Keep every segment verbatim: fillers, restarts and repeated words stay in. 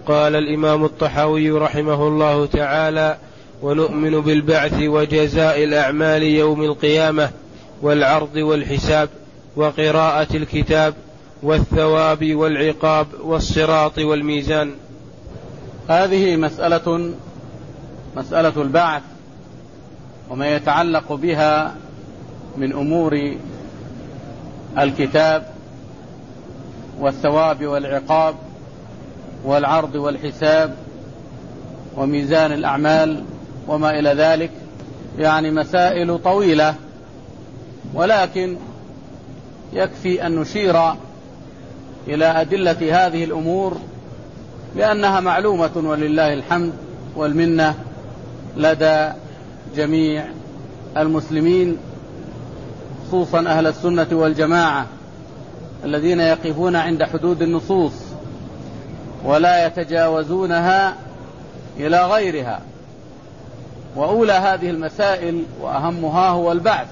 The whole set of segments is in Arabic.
قال الإمام الطحاوي رحمه الله تعالى: ونؤمن بالبعث وجزاء الأعمال يوم القيامة والعرض والحساب وقراءة الكتاب والثواب والعقاب والصراط والميزان. هذه مسألة مسألة البعث وما يتعلق بها من أمور الكتاب والثواب والعقاب والعرض والحساب وميزان الأعمال وما إلى ذلك، يعني مسائل طويلة، ولكن يكفي أن نشير إلى أدلة هذه الأمور لأنها معلومة ولله الحمد والمنة لدى جميع المسلمين، خصوصا أهل السنة والجماعة الذين يقفون عند حدود النصوص ولا يتجاوزونها إلى غيرها. وأولى هذه المسائل وأهمها هو البعث.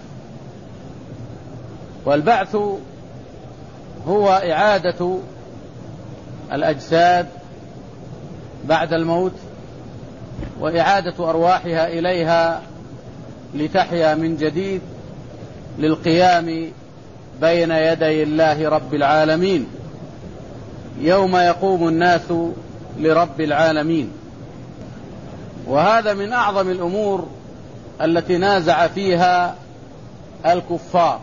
والبعث هو إعادة الأجساد بعد الموت وإعادة أرواحها إليها لتحيا من جديد للقيام بين يدي الله رب العالمين يوم يقوم الناس لرب العالمين. وهذا من أعظم الأمور التي نازع فيها الكفار،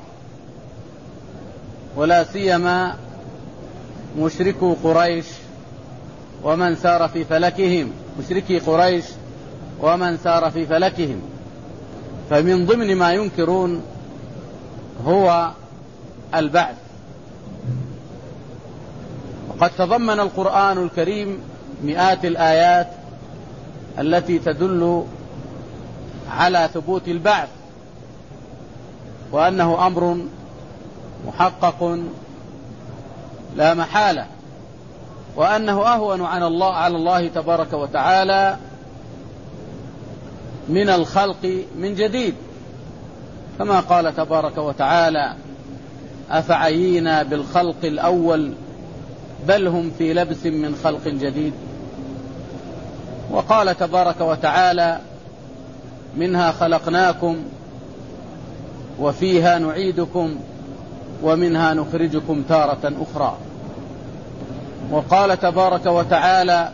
ولا سيما مشركو قريش ومن سار في فلكهم مشركي قريش ومن سار في فلكهم. فمن ضمن ما ينكرون هو البعث. وقد تضمن القرآن الكريم مئات الآيات التي تدل على ثبوت البعث وأنه أمر محقق لا محالة، وأنه أهون على الله على الله تبارك وتعالى من الخلق من جديد، كما قال تبارك وتعالى: أفعينا بالخلق الأول بل هم في لبس من خلق جديد. وقال تبارك وتعالى: منها خلقناكم وفيها نعيدكم ومنها نخرجكم تارة أخرى. وقال تبارك وتعالى: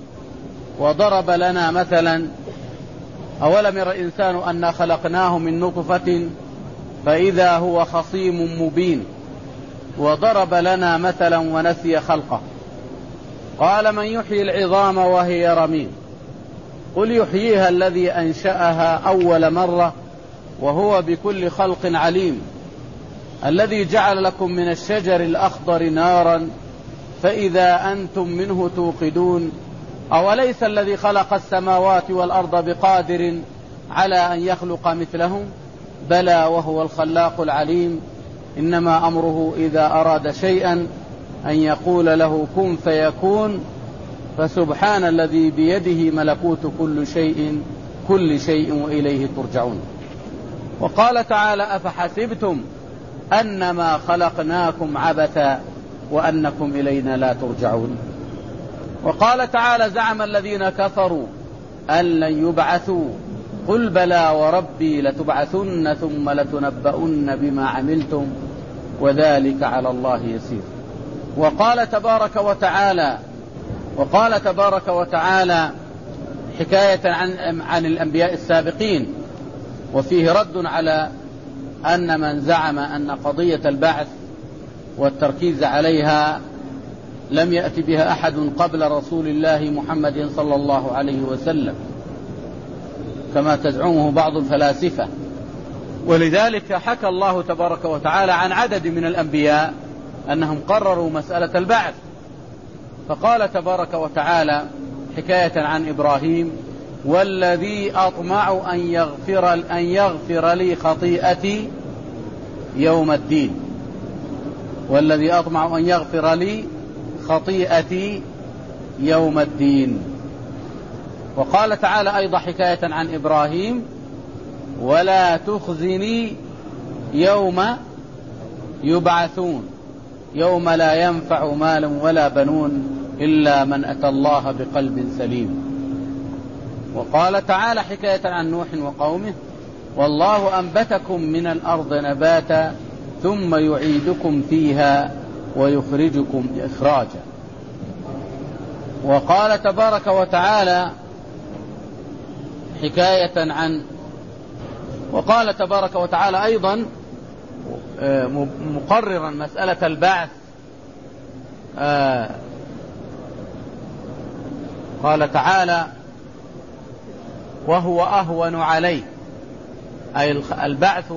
وضرب لنا مثلا أولم ير الإنسان أنا خلقناه من نطفة فإذا هو خصيم مبين وضرب لنا مثلا ونسي خلقه قال من يحيي العظام وهي رميم قل يحييها الذي أنشأها أول مرة وهو بكل خلق عليم الذي جعل لكم من الشجر الأخضر نارا فإذا أنتم منه توقدون أوليس الذي خلق السماوات والأرض بقادر على أن يخلق مثلهم بلى وهو الخلاق العليم إنما أمره إذا أراد شيئا أن يقول له كن فيكون فسبحان الذي بيده ملكوت كل شيء كل شيء وإليه ترجعون. وقال تعالى: أفحسبتم أنما خلقناكم عبثا وأنكم إلينا لا ترجعون. وقال تعالى: زعم الذين كفروا أن لن يبعثوا قل بلى وربي لتبعثن ثم لتنبؤن بما عملتم وذلك على الله يسير. وقال تبارك وتعالى وقال تبارك وتعالى حكاية عن, عن الأنبياء السابقين، وفيه رد على أن من زعم أن قضية البعث والتركيز عليها لم يأتي بها أحد قبل رسول الله محمد صلى الله عليه وسلم كما تزعمه بعض الفلاسفة. ولذلك حكى الله تبارك وتعالى عن عدد من الأنبياء أنهم قرروا مسألة البعث، فقال تبارك وتعالى حكاية عن إبراهيم: والذي أطمع أن يغفر, أن يغفر لي خطيئتي يوم الدين والذي أطمع أن يغفر لي خطيئتي يوم الدين. وقال تعالى أيضا حكاية عن إبراهيم: ولا تخزني يوم يبعثون يوم لا ينفع مال ولا بنون إلا من أتى الله بقلب سليم. وقال تعالى حكاية عن نوح وقومه: والله أنبتكم من الأرض نباتا ثم يعيدكم فيها ويخرجكم إخراجا. وقال تبارك وتعالى حكاية عن وقال تبارك وتعالى أيضا مقررا مسألة البعث، قال تعالى: وهو أهون عليه، أي البعث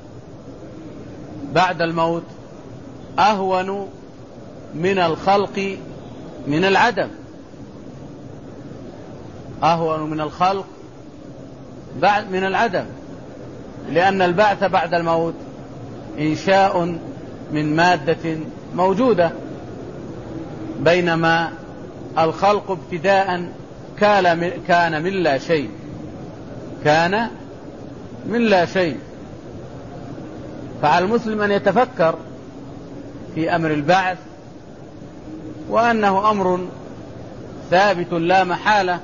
بعد الموت أهون من الخلق من العدم، أهون من الخلق بعد من العدم، لأن البعث بعد الموت إنشاء من مادة موجودة، بينما الخلق ابتداء كان من لا شيء، كان من لا شيء. فعلى المسلم أن يتفكر في أمر البعث، وأنه أمر ثابت لا محالة،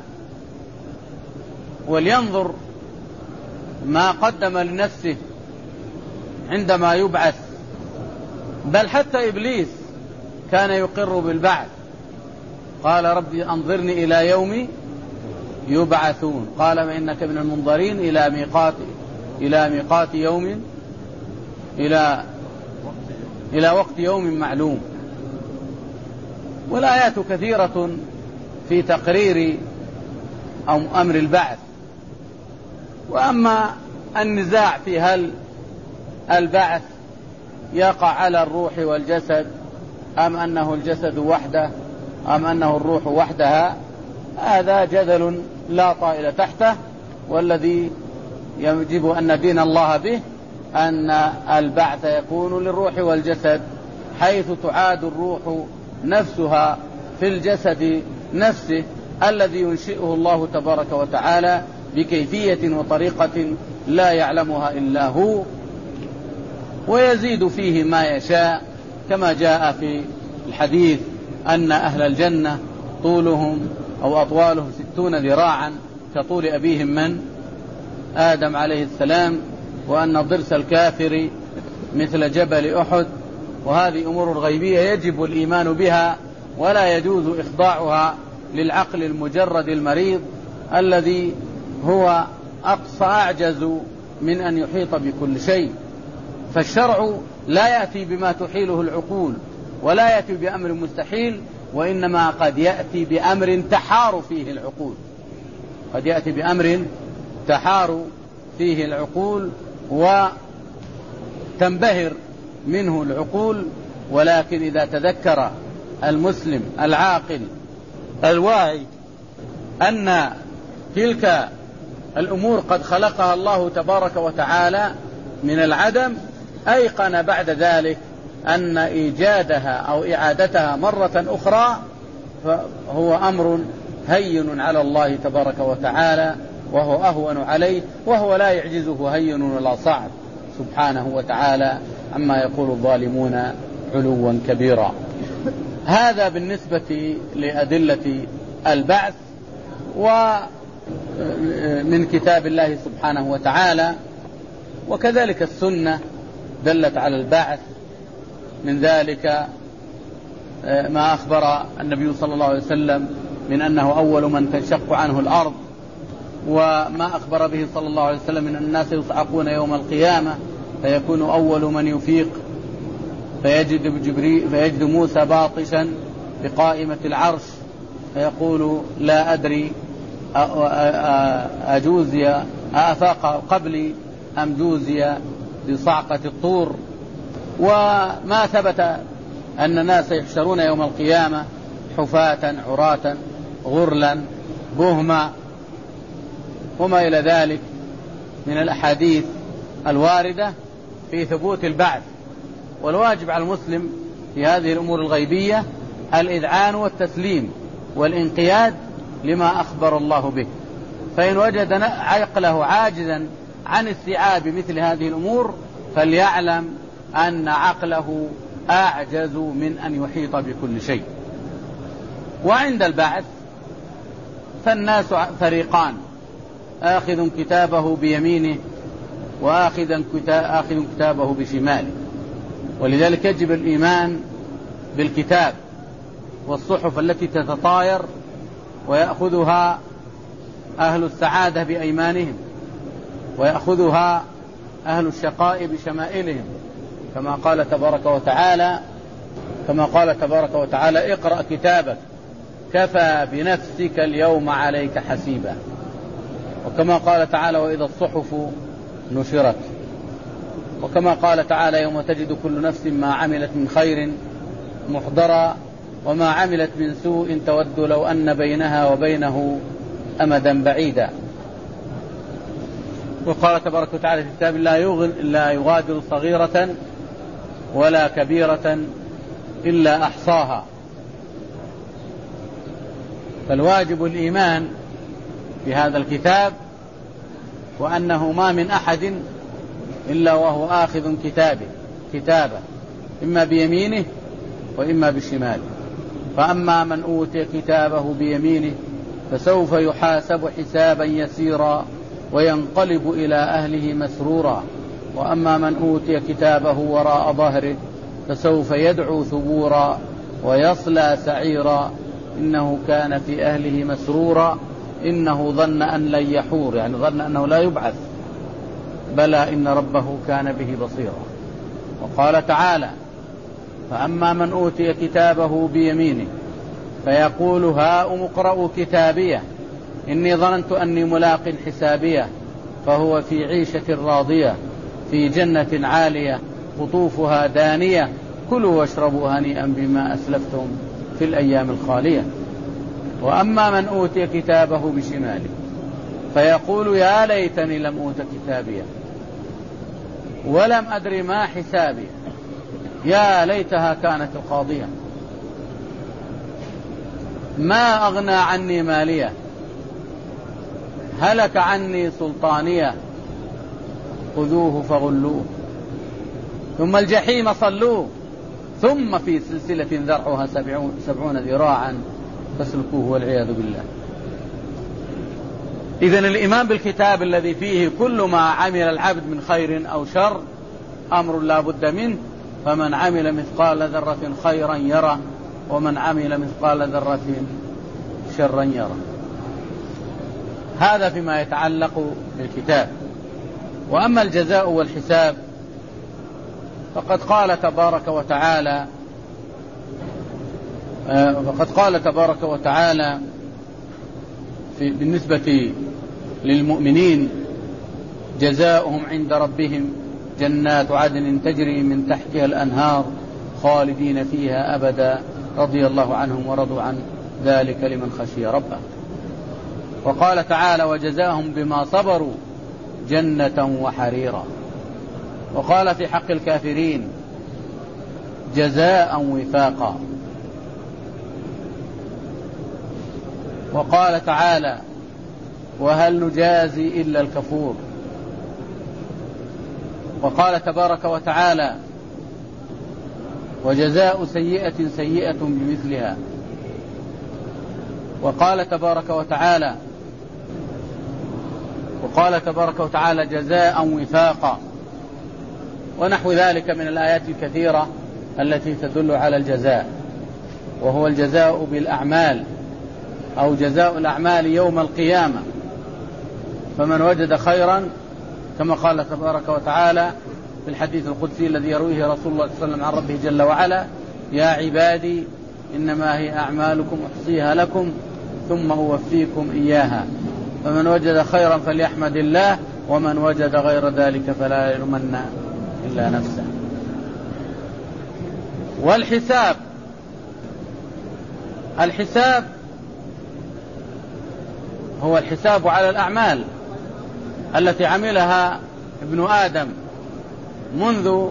ولينظر ما قدم لنفسه عندما يبعث. بل حتى إبليس كان يقر بالبعث، قال: ربي أنظرني إلى يوم يبعثون، قال: وإنك من المنظرين إلى ميقات إلى ميقات يوم إلى إلى وقت يوم معلوم. والآيات كثيرة في تقرير أمر البعث. وأما النزاع في هل البعث يقع على الروح والجسد أم أنه الجسد وحده أم أنه الروح وحدها، هذا جدل لا طائل تحته، والذي يجب أن ندين الله به أن البعث يكون للروح والجسد، حيث تعاد الروح نفسها في الجسد نفسه الذي ينشئه الله تبارك وتعالى بكيفية وطريقة لا يعلمها إلا هو، ويزيد فيه ما يشاء، كما جاء في الحديث أن أهل الجنة طولهم أو أطوالهم ستون ذراعا كطول أبيهم من آدم عليه السلام، وأن ضرس الكافر مثل جبل أحد. وهذه أمور غيبية يجب الإيمان بها، ولا يجوز إخضاعها للعقل المجرد المريض الذي هو أقصى أعجز من أن يحيط بكل شيء. فالشرع لا يأتي بما تحيله العقول، ولا يأتي بأمر مستحيل، وإنما قد يأتي بأمر تحار فيه العقول، قد يأتي بأمر تحار فيه العقول وتنبهر منه العقول. ولكن إذا تذكر المسلم العاقل الواعي أن تلك الأمور قد خلقها الله تبارك وتعالى من العدم، أيقن بعد ذلك أن إيجادها أو إعادتها مرة أخرى فهو أمر هين على الله تبارك وتعالى، وهو أهون عليه، وهو لا يعجزه هين ولا صعب سبحانه وتعالى عما يقول الظالمون علوا كبيرا. هذا بالنسبة لأدلة البعث ومن كتاب الله سبحانه وتعالى. وكذلك السنة دلت على البعث، من ذلك ما أخبر النبي صلى الله عليه وسلم من أنه أول من تنشق عنه الأرض، وما أخبر به صلى الله عليه وسلم من الناس يصعقون يوم القيامة فيكون أول من يفيق فيجد, جبريل فيجد موسى باطشا بقائمة العرش فيقول: لا أدري أجوزي أفاق قبلي أم جوزي بصعقة الطور. وما ثبت أن الناس يحشرون يوم القيامة حفاة عراة غرلا بهما وما إلى ذلك من الأحاديث الواردة في ثبوت البعث. والواجب على المسلم في هذه الأمور الغيبية الإذعان والتسليم والانقياد لما أخبر الله به. فإن وجد عقله عاجزا عن استيعاب مثل هذه الأمور فليعلم أن عقله أعجز من أن يحيط بكل شيء. وعند البعث فالناس فريقان: آخذ كتابه بيمينه وآخذ كتابه بشماله. ولذلك يجب الإيمان بالكتاب والصحف التي تتطاير ويأخذها أهل السعادة بأيمانهم ويأخذها أهل الشقاء بشمائلهم، كما قال تبارك وتعالى كما قال تبارك وتعالى: اقرأ كتابك كفى بنفسك اليوم عليك حسيبا. وكما قال تعالى: وإذا الصحف نشرت. وكما قال تعالى: يوم تجد كل نفس ما عملت من خير محضرا وما عملت من سوء تود لو أن بينها وبينه أمدا بعيدا. وقال تبارك وتعالى في كتاب: لا يغادر صغيرة ولا كبيرة إلا أحصاها. فالواجب الإيمان بهذا الكتاب، وأنه ما من أحد إلا وهو آخذ كتابه كتابه إما بيمينه وإما بشماله. فأما من أوتي كتابه بيمينه فسوف يحاسب حسابا يسيرا وينقلب إلى أهله مسرورا، وأما من أوتي كتابه وراء ظهره فسوف يدعو ثبورا ويصلى سعيرا إنه كان في أهله مسرورا إنه ظن أن لن يحور، يعني ظن أنه لا يبعث، بلى إن ربه كان به بصيرا. وقال تعالى: فأما من أوتي كتابه بيمينه فيقول هاؤم اقرءوا كتابيه إني ظننت أني ملاق حسابيه فهو في عيشة راضية في جنة عالية قطوفها دانية كلوا واشربوا هنيئا بما أسلفتم في الأيام الخالية. وأما من أوتي كتابه بشماله فيقول يا ليتني لم أوت كتابيه ولم أدر ما حسابي يا ليتها كانت القاضية ما أغنى عني مالية هلك عني سلطانية خذوه فغلوه ثم الجحيم صلوه ثم في سلسلة ذرعها سبعون, سبعون ذراعا فاسلكوه والعياذ بالله. إذن الإيمان بالكتاب الذي فيه كل ما عمل العبد من خير أو شر أمر لا بد منه، فمن عمل مثقال ذرة خيرا يره ومن عمل مثقال ذرة شرا يره. هذا فيما يتعلق بالكتاب. وأما الجزاء والحساب فقد قال تبارك وتعالى فقد قال تبارك وتعالى في بالنسبة للمؤمنين جزاؤهم عند ربهم جنات عدن تجري من تحتها الأنهار خالدين فيها أبدا رضي الله عنهم ورضوا عن ذلك لمن خشي ربه. وقال تعالى وجزاهم بما صبروا جنة وحريرا. وقال في حق الكافرين جزاء وفاقا. وقال تعالى وهل نجازي إلا الكفور. وقال تبارك وتعالى وجزاء سيئة سيئة بمثلها. وقال تبارك وتعالى وقال تبارك وتعالى جزاء وفاقا، ونحو ذلك من الآيات الكثيرة التي تدل على الجزاء، وهو الجزاء بالأعمال أو جزاء الأعمال يوم القيامة. فمن وجد خيرا كما قال تبارك وتعالى في الحديث القدسي الذي يرويه رسول الله صلى الله عليه وسلم عن ربه جل وعلا يا عبادي إنما هي أعمالكم أحصيها لكم ثم أوفيكم إياها فمن وجد خيرا فليحمد الله ومن وجد غير ذلك فلا يلومن إلا نفسه. والحساب الحساب هو الحساب على الأعمال التي عملها ابن آدم منذ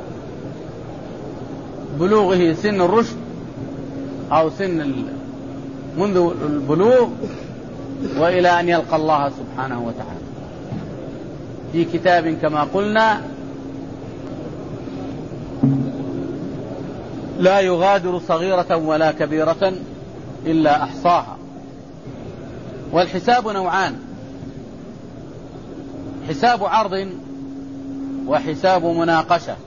بلوغه سن الرشد أو سن منذ البلوغ وإلى أن يلقى الله سبحانه وتعالى في كتاب كما قلنا لا يغادر صغيرة ولا كبيرة إلا أحصاها. والحساب نوعان: حساب عرض وحساب مناقشة.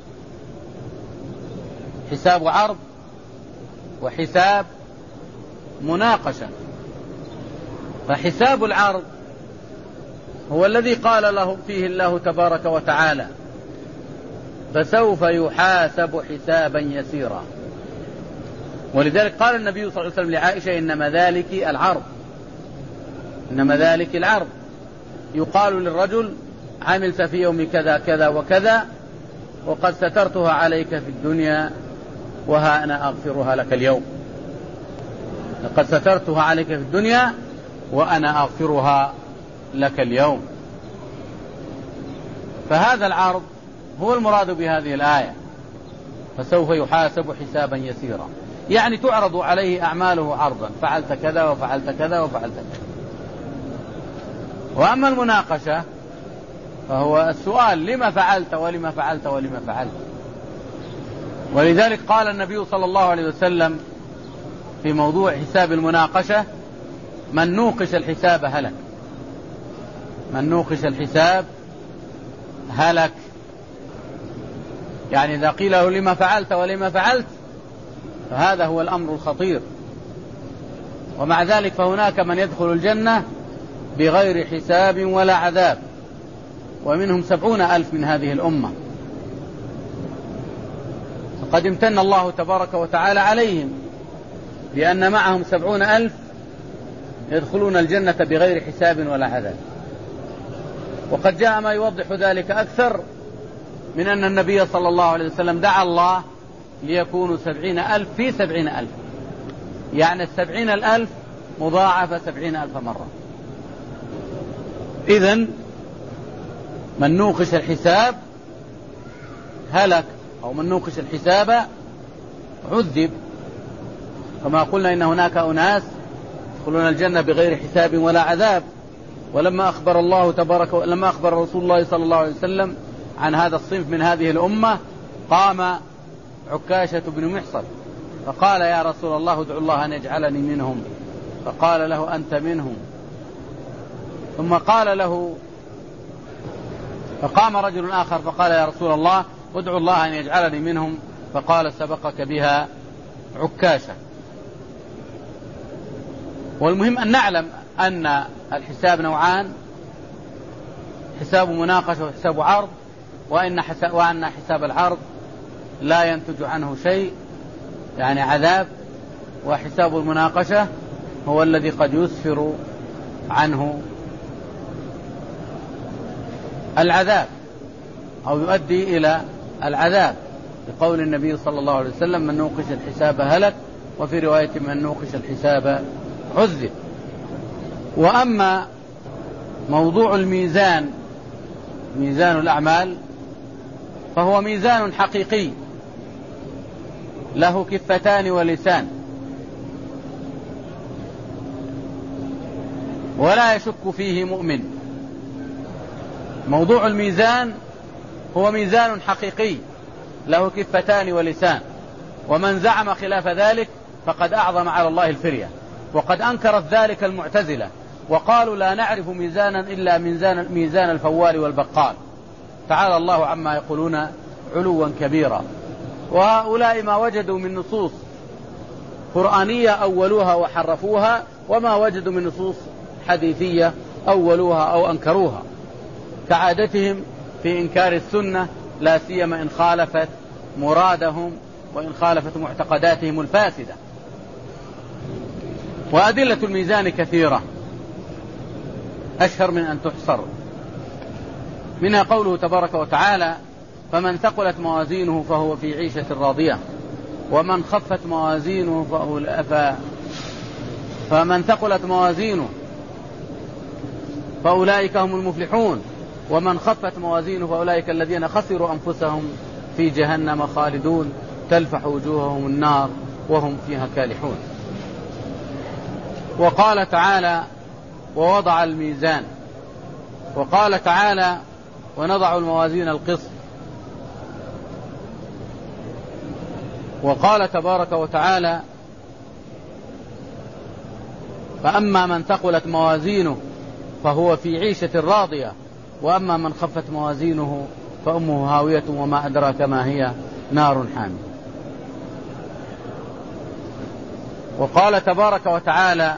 حساب عرض وحساب مناقشة. فحساب العرض هو الذي قال له فيه الله تبارك وتعالى: فسوف يحاسب حسابا يسيرا. ولذلك قال النبي صلى الله عليه وسلم لعائشة: إنما ذلك العرض، إنما ذلك العرض. يقال للرجل: عملت في يوم كذا كذا وكذا وقد سترتها عليك في الدنيا وها أنا أغفرها لك اليوم. لقد سترتها عليك في الدنيا وأنا أغفرها لك اليوم. فهذا العرض هو المراد بهذه الآية: فسوف يحاسب حسابا يسيرا، يعني تعرض عليه أعماله عرضا: فعلت كذا وفعلت كذا وفعلت كذا. وأما المناقشة فهو السؤال: لما فعلت ولما فعلت ولما فعلت. ولذلك قال النبي صلى الله عليه وسلم في موضوع حساب المناقشة: من نوقش الحساب هلك. من نوقش الحساب هلك. يعني إذا قيل له: لما فعلت ولما فعلت، فهذا هو الأمر الخطير. ومع ذلك فهناك من يدخل الجنة بغير حساب ولا عذاب، ومنهم سبعون ألف من هذه الأمة. فقد امتن الله تبارك وتعالى عليهم لأن معهم سبعون ألف يدخلون الجنة بغير حساب ولا عذاب. وقد جاء ما يوضح ذلك أكثر من أن النبي صلى الله عليه وسلم دعا الله ليكونوا سبعين ألف في سبعين ألف، يعني السبعين الألف مضاعفة سبعين ألف مرة. إذن من نوقش الحساب هلك، أو من نوقش الحساب عذب. كما قلنا إن هناك أناس يدخلون الجنة بغير حساب ولا عذاب. ولما أخبر الله تبارك و... لما أخبر رسول الله صلى الله عليه وسلم عن هذا الصنف من هذه الأمة، قام عكاشة بن محصن فقال: يا رسول الله ادعو الله أن يجعلني منهم. فقال له: أنت منهم. ثم قال له، فقام رجل آخر فقال: يا رسول الله ادعو الله أن يجعلني منهم. فقال: سبقك بها عكاشة. والمهم أن نعلم أن الحساب نوعان: حساب مناقشة وحساب عرض، وإن حساب, وأن حساب العرض لا ينتج عنه شيء يعني عذاب، وحساب المناقشة هو الذي قد يسفر عنه العذاب أو يؤدي إلى العذاب، لقول النبي صلى الله عليه وسلم: من نوقش الحساب هلك، وفي رواية: من نوقش الحساب عذب. وأما موضوع الميزان، ميزان الأعمال، فهو ميزان حقيقي له كفتان ولسان، ولا يشك فيه مؤمن. موضوع الميزان هو ميزان حقيقي له كفتان ولسان، ومن زعم خلاف ذلك فقد أعظم على الله الفرية. وقد أنكرت ذلك المعتزلة وقالوا: لا نعرف ميزانا إلا ميزان, ميزان الفوال والبقال. تعالى الله عما يقولون علوا كبيرا. وهؤلاء ما وجدوا من نصوص قرآنية أولوها وحرفوها، وما وجدوا من نصوص حديثية أولوها أو أنكروها، كعادتهم في إنكار السنة، لا سيما إن خالفت مرادهم وإن خالفت معتقداتهم الفاسدة. وأدلة الميزان كثيرة أشهر من أن تحصر. منها قوله تبارك وتعالى: فمن ثقلت موازينه فهو في عيشة راضية، ومن خفت موازينه فأولئك فمن ثقلت موازينه فأولئك هم المفلحون، ومن خفت موازينه فأولئك الذين خسروا أنفسهم في جهنم خالدون تلفح وجوههم النار وهم فيها كالحون. وقال تعالى: ووضع الميزان. وقال تعالى: ونضع الموازين القسط. وقال تبارك وتعالى: فأما من ثقلت موازينه فهو في عيشة راضية، وأما من خفت موازينه فأمه هاوية وما أدراك ما هي نار حامية. وقال تبارك وتعالى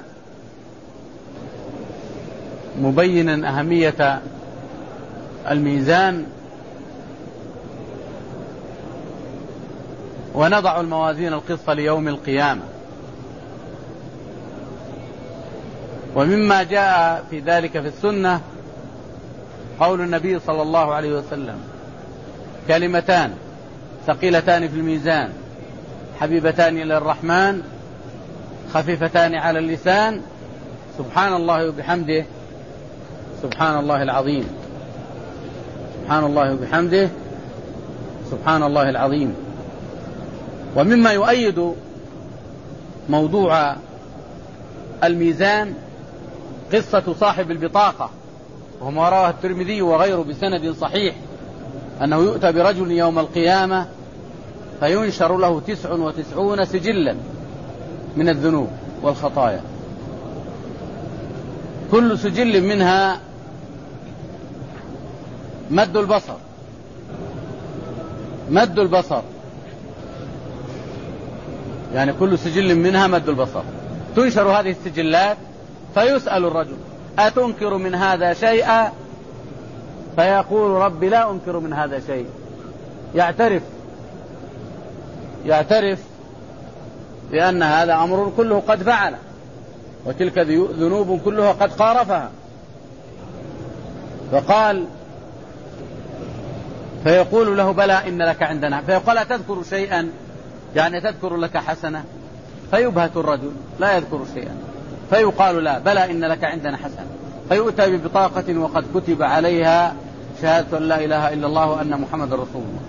مبينا أهمية الميزان: ونضع الموازين القسط ليوم القيامة. ومما جاء في ذلك في السنة قول النبي صلى الله عليه وسلم: كلمتان ثقيلتان في الميزان حبيبتان إلى الرحمن خفيفتان على اللسان، سبحان الله وبحمده سبحان الله العظيم. سبحان الله وبحمده سبحان الله العظيم. ومما يؤيد موضوع الميزان قصة صاحب البطاقة، وما رواه الترمذي وغيره بسند صحيح، أنه يؤتى برجل يوم القيامة فينشر له تسع وتسعون سجلا من الذنوب والخطايا، كل سجل منها مد البصر مد البصر يعني كل سجل منها مد البصر. تنشر هذه السجلات فيسأل الرجل: أتنكر من هذا شيئا؟ فيقول: ربي لا أنكر من هذا شيء. يعترف يعترف بأن هذا أمر كله قد فعله، وتلك ذنوب كلها قد قارفها. فقال فيقول له: بلى إن لك عندنا. فيقول: أتذكر شيئا؟ يعني تذكر لك حسنة؟ فيبهت الرجل لا يذكر شيئا. فيقال: لا، بلى إن لك عندنا حسنة. فيؤتى ببطاقة وقد كتب عليها شهادة أن لا إله إلا الله وأن محمد رسول الله.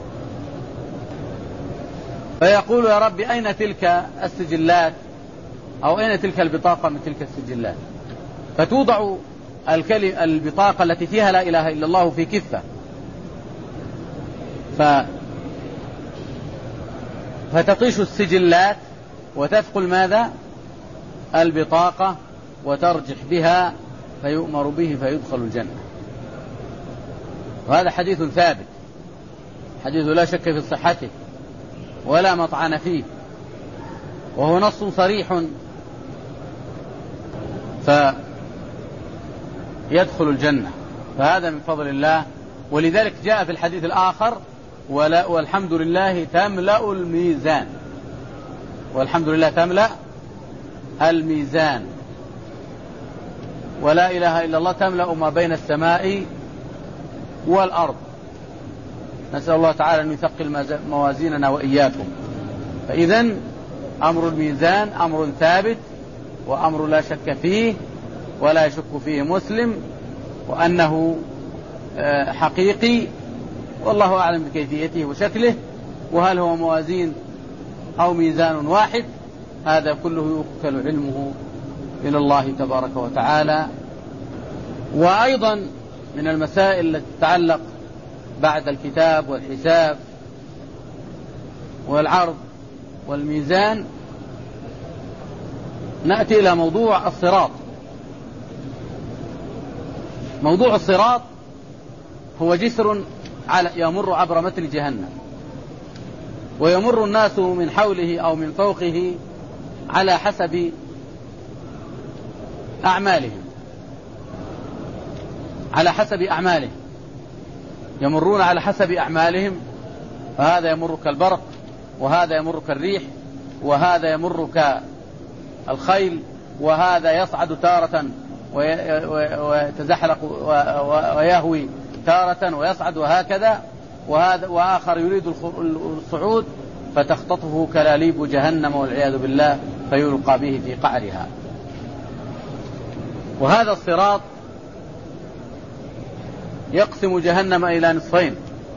فيقول: يا رب أين تلك السجلات، أو أين تلك البطاقة من تلك السجلات؟ فتوضع البطاقة التي فيها لا إله إلا الله في كفة، ف... فتطيش السجلات وتثقل ماذا؟ البطاقة، وترجح بها فيؤمر به فيدخل الجنة. وهذا حديث ثابت، حديث لا شك في صحته ولا مطعن فيه، وهو نص صريح، فيدخل الجنة. فهذا من فضل الله. ولذلك جاء في الحديث الآخر: ولا والحمد لله تملأ الميزان. والحمد لله تملأ الميزان. ولا إله إلا الله تملأ ما بين السماء والأرض. نسأل الله تعالى أن يثقل موازيننا وإياكم. فإذن أمر الميزان أمر ثابت، وأمر لا شك فيه ولا يشك فيه مسلم، وأنه حقيقي، والله أعلم بكيفيته وشكله. وهل هو موازين أو ميزان واحد؟ هذا كله يوكل علمه إلى الله تبارك وتعالى. وأيضا من المسائل التي تتعلق بعد الكتاب والحساب والعرض والميزان، نأتي إلى موضوع الصراط. موضوع الصراط هو جسر على يمر عبر متن جهنم، ويمر الناس من حوله أو من فوقه على حسب أعمالهم على حسب أعمالهم يمرون على حسب أعمالهم. فهذا يمر كالبرق، وهذا يمر كالريح، وهذا يمر كالخيل، وهذا يصعد تارة ويتزحلق ويهوي تارة ويصعد، وهكذا. وهذا وآخر يريد الصعود فتختطفه كلاليب جهنم والعياذ بالله فيلقى به في قعرها. وهذا الصراط يقسم جهنم إلى نصفين،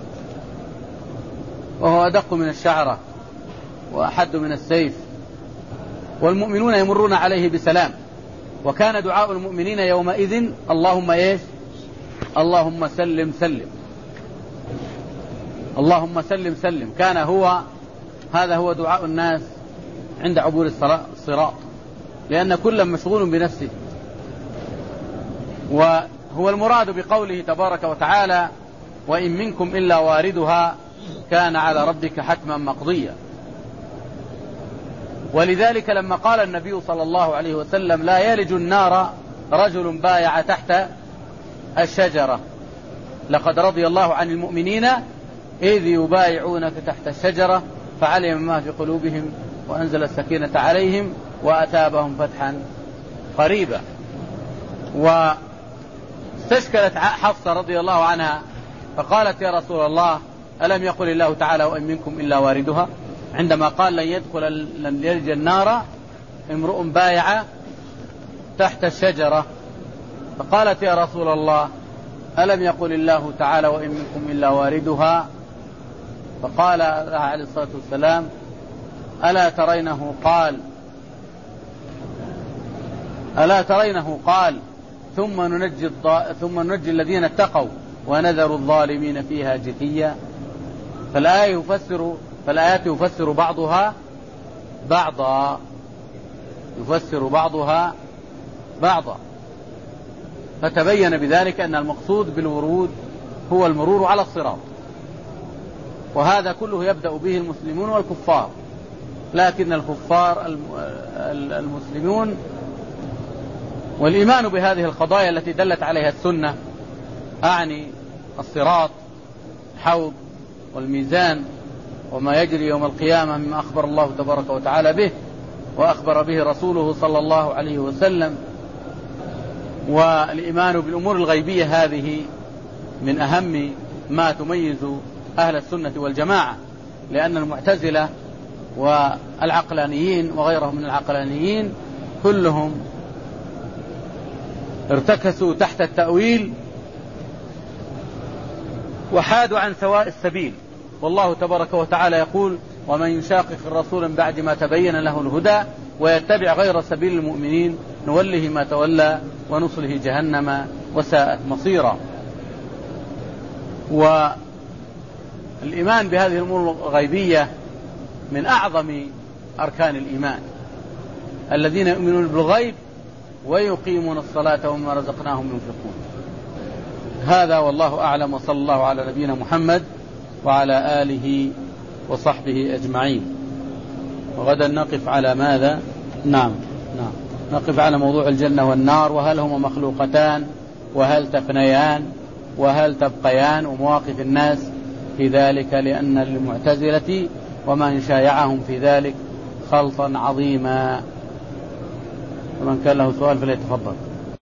وهو أدق من الشعرة وأحد من السيف، والمؤمنون يمرون عليه بسلام. وكان دعاء المؤمنين يومئذ: اللهم إيش؟ اللهم سلم سلم، اللهم سلم سلم. كان هو هذا هو دعاء الناس عند عبور الصراط. لأن كل مشغول بنفسه. وهو المراد بقوله تبارك وتعالى وإن منكم إلا واردها كان على ربك حتما مقضيا. ولذلك لما قال النبي صلى الله عليه وسلم لا يلج النار رجل بايع تحت الشجرة لقد رضي الله عن المؤمنين إذ يبايعونك تحت الشجرة فعلم ما في قلوبهم وأنزل السكينة عليهم وأتابهم فتحا قريبا. واستشكلت حفصة رضي الله عنها فقالت يا رسول الله ألم يقل الله تعالى وإن منكم إلا واردها، عندما قال لن يدخل لن يلج النار امرؤ بايع تحت الشجرة. فقالت يا رسول الله ألم يقل الله تعالى وإن منكم إلا واردها، فقال لها عليه الصلاة والسلام ألا ترينه قال ألا ترينه قال ثم ننجي, ثم ننجي الذين اتقوا ونذر الظالمين فيها جثيا. فالآية يفسر فالآيات يفسر بعضها بعضا يفسر بعضها بعضا فتبين بذلك أن المقصود بالورود هو المرور على الصراط، وهذا كله يبدأ به المسلمون والكفار، لكن الكفار المسلمون والإيمان بهذه القضايا التي دلت عليها السنة، أعني الصراط حوض والميزان وما يجري يوم القيامة مما أخبر الله تبارك وتعالى به وأخبر به رسوله صلى الله عليه وسلم. والإيمان بالأمور الغيبية هذه من أهم ما تميز أهل السنة والجماعة، لأن المعتزلة والعقلانيين وغيرهم من العقلانيين كلهم ارتكسوا تحت التأويل وحادوا عن سواء السبيل. والله تبارك وتعالى يقول ومن يشاقق الرسول من بعد ما تبين له الهدى ويتبع غير سبيل المؤمنين نوله ما تولى ونصله جهنم وساءت مصيرا. والإيمان بهذه الأمور الغيبية من أعظم أركان الإيمان، الذين يؤمنون بالغيب ويقيمون الصلاة ومما رزقناهم ينفقون. هذا والله أعلم، وصلى الله على نبينا محمد وعلى آله وصحبه أجمعين. وغدا نقف على ماذا؟ نعم نعم نقف على موضوع الجنة والنار، وهل هما مخلوقتان وهل تفنيان وهل تبقيان، ومواقف الناس في ذلك، لأن للمعتزلة ومن شايعهم في ذلك خلطا عظيما. ومن كان له سؤال فليتفضل.